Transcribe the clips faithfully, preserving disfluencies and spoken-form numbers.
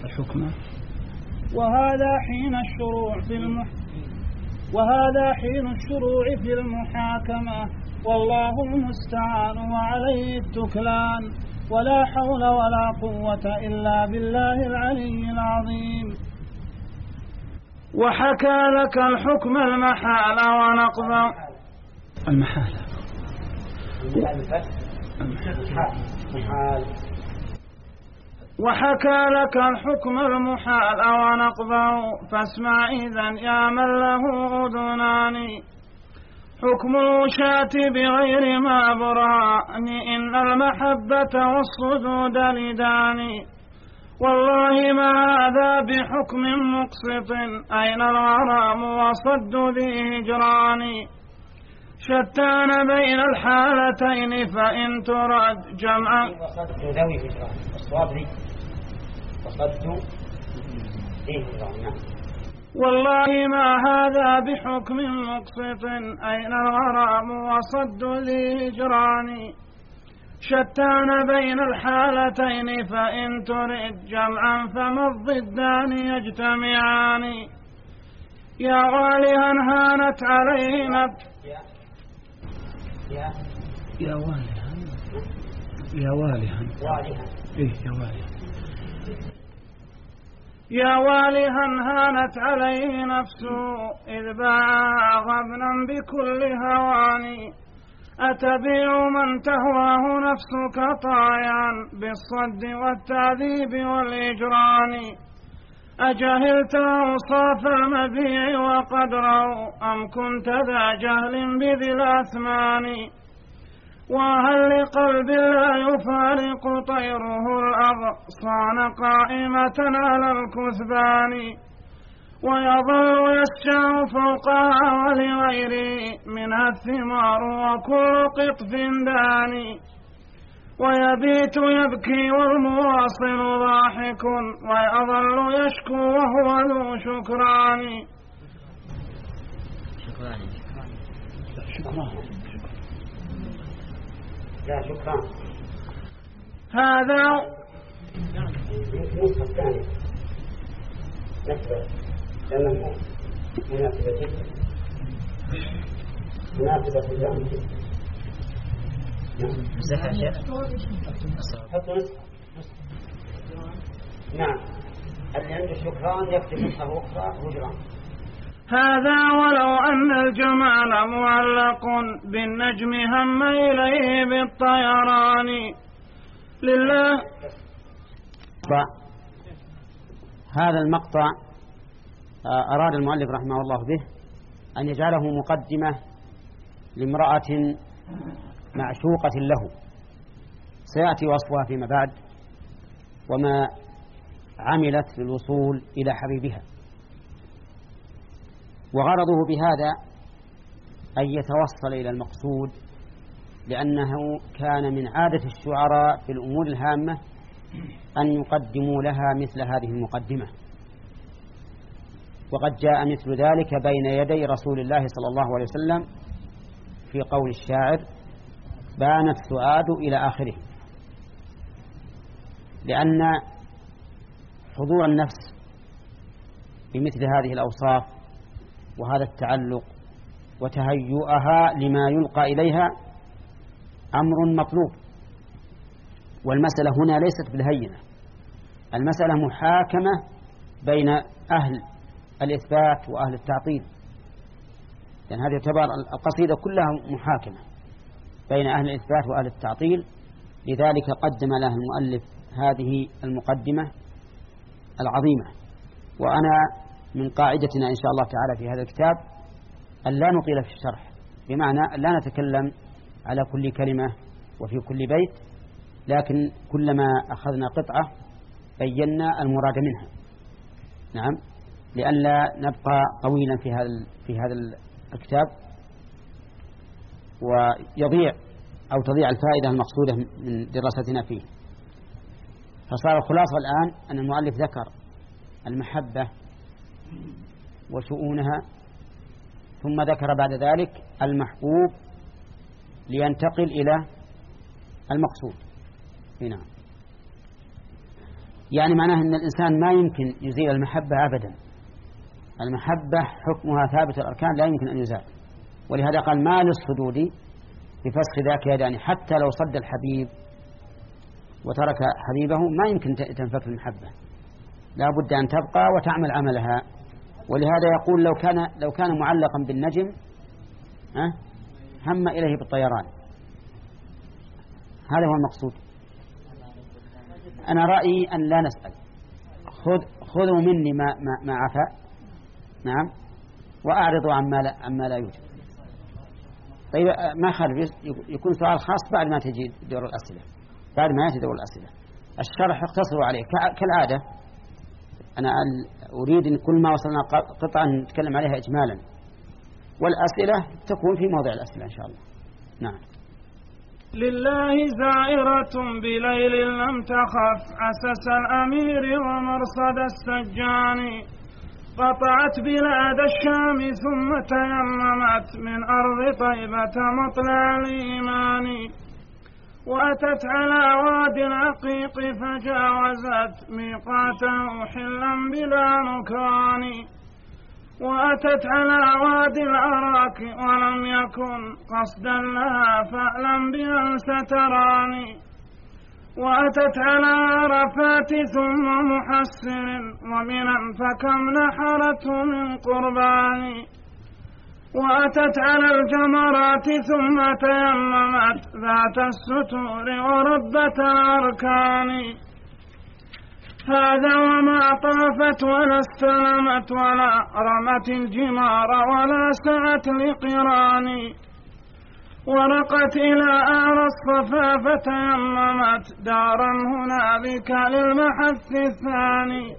الحكمة. وهذا حين الشروع في المح وهذا حين الشروع في المحاكمة، والله المستعان وعليه التكلان، ولا حول ولا قوة إلا بالله العلي العظيم. وحكى لك الحكم المحال ونقض المحال وحكى لك الحكم المحال ونقضه، فاسمع إذن يا من له أذنان. حكم الوشاة بغير ما برهان، إن المحبة والصدود لدان. والله ما هذا بحكم مقسط، أين الغرام وصد ذي هجران. شتان بين الحالتين فإن ترد جمعا وصد ذوي هجران، الصواب لي وصد ذي هجران. والله ما هذا بحكم مقسط، أين الغرام وصد ذي هجران. شتان بين الحالتين فإن ترد جمعا فما الضدان يجتمعان. يا والها هانت علينا يا يا والها يا والها والها إيه يا والها يا والها هانت عليه نفسه، إذ باع غبنا بكل هوان. أتبيع من تهواه نفسك طايعا بالصد والتعذيب والإجران. أجهلت أوصاف المبيع وقدره، أم كنت ذا جهل بذي الأثمان. وهل لقلب لا يفارق طيره الأغصان قائمة على الكثبان. ويظل يسجع فوقها ولغيره منها الثمار وكل قطف داني. ويبيت يبكي والمواصل ضاحك، ويظل يشكو وهو ذو شكران. شكرا شكرا لا شكرا. هذا النسخة الثانية نفسه لأنه مناسبة جدا مناسبة جدا. نعم يا شيخ حطوا نسخة. نعم اللي عنده شكران يكتب نسخة أخرى هجران. هذا ولو أن الجمال معلق بالنجم هم إليه بالطيران. لله. هذا المقطع أراد المؤلف رحمه الله به أن يجعله مقدمة لامرأة معشوقة له سيأتي وصفها فيما بعد، وما عملت للوصول إلى حبيبها. وغرضه بهذا أن يتوصل إلى المقصود، لأنه كان من عادة الشعراء في الأمور الهامة أن يقدموا لها مثل هذه المقدمة. وقد جاء مثل ذلك بين يدي رسول الله صلى الله عليه وسلم في قول الشاعر: بانت سؤاد إلى آخره. لأن حضور النفس بمثل هذه الأوصاف وهذا التعلق وتهيؤها لما يلقى إليها أمر مطلوب. والمسألة هنا ليست بالهينة، المسألة محاكمة بين أهل الإثبات وأهل التعطيل، لأن هذه تعتبر القصيدة كلها محاكمة بين أهل الإثبات وأهل التعطيل. لذلك قدم لها المؤلف هذه المقدمة العظيمة. وأنا من قاعدتنا إن شاء الله تعالى في هذا الكتاب أن لا نطيل في الشرح، بمعنى أن لا نتكلم على كل كلمة وفي كل بيت، لكن كلما أخذنا قطعة بينا المراد منها. نعم، لئلا نبقى طويلا في هذا في هذا الكتاب ويضيع أو تضيع الفائدة المقصودة من دراستنا فيه. فصار الخلاصة الآن أن المؤلف ذكر المحبة وشؤونها، ثم ذكر بعد ذلك المحبوب لينتقل إلى المقصود. نعم. يعني معناه أن الإنسان ما يمكن يزيل المحبة أبدا. المحبة حكمها ثابت الأركان لا يمكن أن يزال، ولهذا قال ما للصدود بفسخ ذاك يدان، حتى لو صد الحبيب وترك حبيبه ما يمكن تنفك المحبة، لا بد أن تبقى وتعمل عملها. ولهذا يقول لو كان لو كان معلقا بالنجم أه هم إليه بالطيران. هذا هو المقصود. أنا رأيي أن لا نسأل، خذ خذوا مني ما ما, ما عفا، نعم، وأعرضوا عما لا عما لا يوجد. طيب ما خالف يكون سؤال خاص بعد ما تجي دور الأسئلة، بعد ما يأتي دور الأسئلة الشرح يقتصر عليه كالعادة. أنا أريد أن كل ما وصلنا قطعا نتكلم عليها إجمالا، والأسئلة تكون في موضع الأسئلة إن شاء الله. نعم. لله زائرة بليل لم تخف عسس الأمير ومرصد السجان، قطعت بلاد الشام ثم تيممت من أرض طيبة مطلع الإيمان، وأتت على واد العقيق فجاوزت ميقاته حلا بلا نكران، وأتت على واد الأراك ولم يكن قصدا لها فألم بأن ستراني، وأتت على عرفات ثم محسر ومنا فكم نحرته من قربان، وأتت على الجمرات ثم تيممت ذات الستور وربة الأركان. هذا وما طافت ولا استلمت ولا رمت الجمار ولا سعت لقران، ورقت إلى أعلى الصفا فتيممت دارا هنالك للمحث الثاني.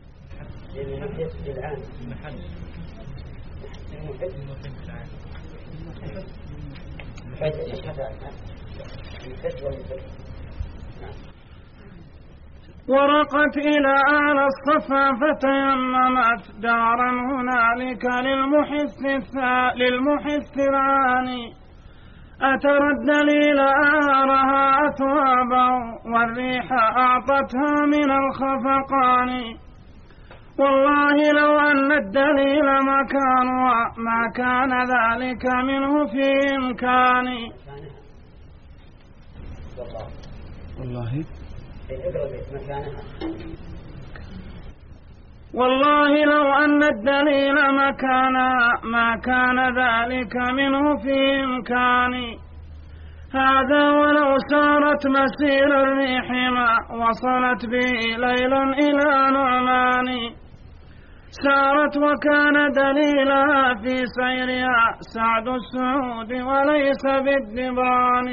ورقت إلى أعلى الصفا فتيممت دارا هنالك للمحث للمحث العاني. أترى الدليل أعارها أثوابه والريح أعطتها من الخفقان، والله لو أن الدليل مكان وما كان ذلك منه في إمكاني. والله والله لو أن الدليل مكانها ما كان ذلك منه في إمكاني. هذا ولو سارت مسير الريح ما وصلت به ليلا إلى نعمان، سارت وكان دليلها في سيرها سعد السعود وليس بالدبران،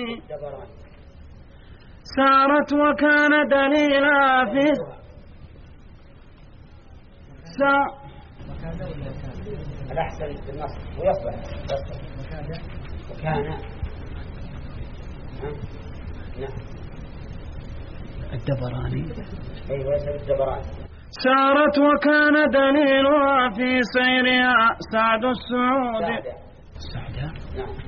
سارت وكان دليلها في سا الأحسن بالنص ويصبح وكان نعم الدبراني أيوة الدبراني. سارت وكان دليلها في سيرها سعد السعود سعدة نعم.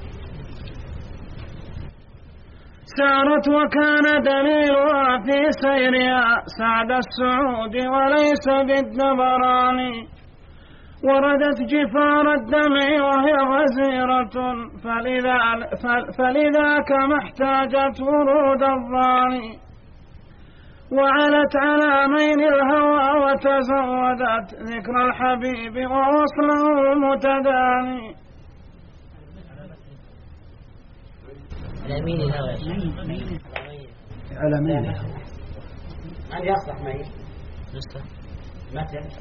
سارت وكان دليلها في سيرها سعد السعود وليس بالدبران، وردت جفار الدمع وهي غزيرة فلذا فلذاك ما احتاجت ورود الظاني، وعلت على مين الهوى وتزودت ذكر الحبيب ووصله المتداني. على مين الهوى؟ على مين الهوى؟ ما يصلح معي متى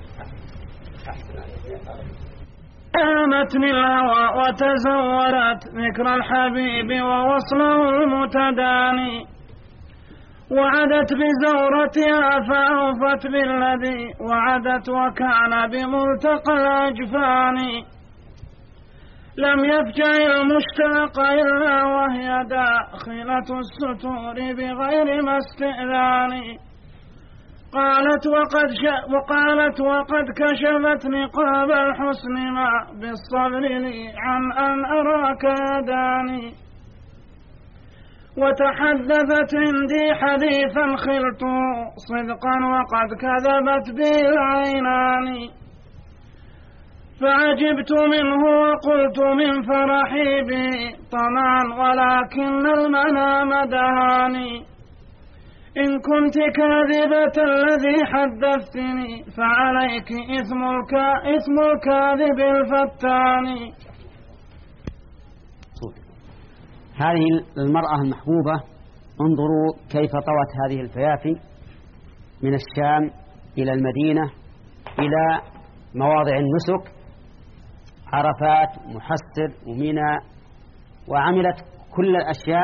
آمتن الهوى وتزورت ذكر الحبيب ووصله المتداني، وعدت بزورتها فأوفت بالذي وعدت وكان بملتقى الأجفان، لم يفجع المشتاق إلا وهي داخلة الستور بغير ما استئذان، قالت وقد ش... وقالت وقد كشفت نقاب الحسن ما بالصبر لي عن أن أراك يداني، وتحدثت عندي حديثا خلت صدقا وقد كذبت به العينان فعجبت منه وقلت من فرحي به طمعا ولكن المنام دهاني إن كنت كاذبة الذي حدثتني فعليك إثم, الكا إثم الكاذب الفتان. هذه المرأة المحبوبة انظروا كيف طوت هذه الفيافي من الشام إلى المدينة إلى مواضع النسك عرفات محسر ومنى وعملت كل الأشياء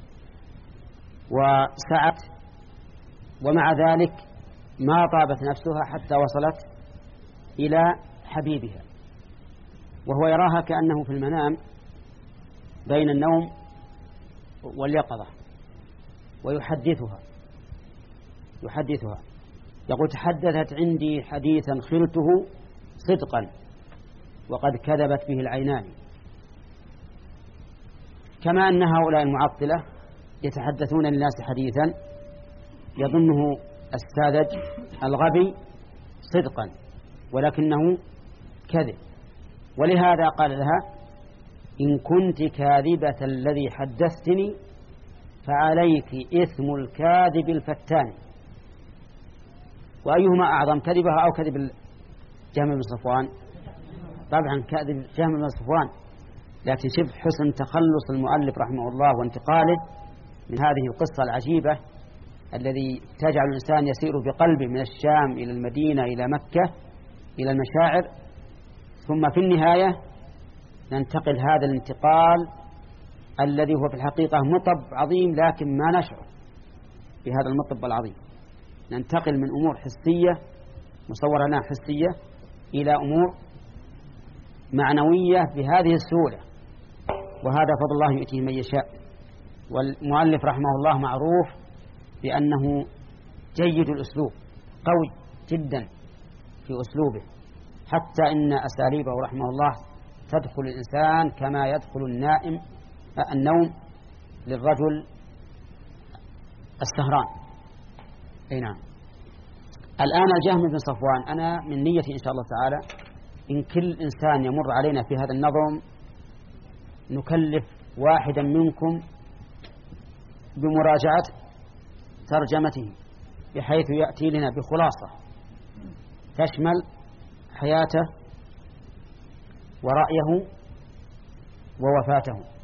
وسعت ومع ذلك ما طابت نفسها حتى وصلت إلى حبيبها وهو يراها كأنه في المنام بين النوم واليقظة ويحدثها يحدثها يقول تحدثت عندي حديثا خلته صدقا وقد كذبت به العينان. كما أن هؤلاء المعطلة يتحدثون للناس حديثا يظنه الساذج الغبي صدقا ولكنه كذب، ولهذا قال لها إن كنت كاذبة الذي حدثتني فعليك إثم الكاذب الفتان. وأيهما أعظم كذبها أو كذب جهم بن صفوان؟ طبعا كذب جهم بن صفوان، لكن شوف حسن تخلص المؤلف رحمه الله وانتقاله من هذه القصة العجيبة الذي تجعل الإنسان يسير بقلبه من الشام إلى المدينة إلى مكة إلى المشاعر، ثم في النهاية ننتقل هذا الانتقال الذي هو في الحقيقة مطب عظيم لكن ما نشعر بهذا المطب العظيم. ننتقل من أمور حسية مصورة لنا حسية إلى أمور معنوية بهذه السهولة، وهذا فضل الله يؤتيه من يشاء. والمؤلف رحمه الله معروف بأنه جيد الأسلوب قوي جدا في أسلوبه، حتى إن أساليبه رحمه الله تدخل الإنسان كما يدخل النائم النوم للرجل السهران. أي نعم. الآن الجهم بن صفوان، أنا من نيتي إن شاء الله تعالى إن كل إنسان يمر علينا في هذا النظم نكلف واحدا منكم بمراجعة ترجمته بحيث يأتي لنا بخلاصة تشمل حياته ورأيه ووفاته.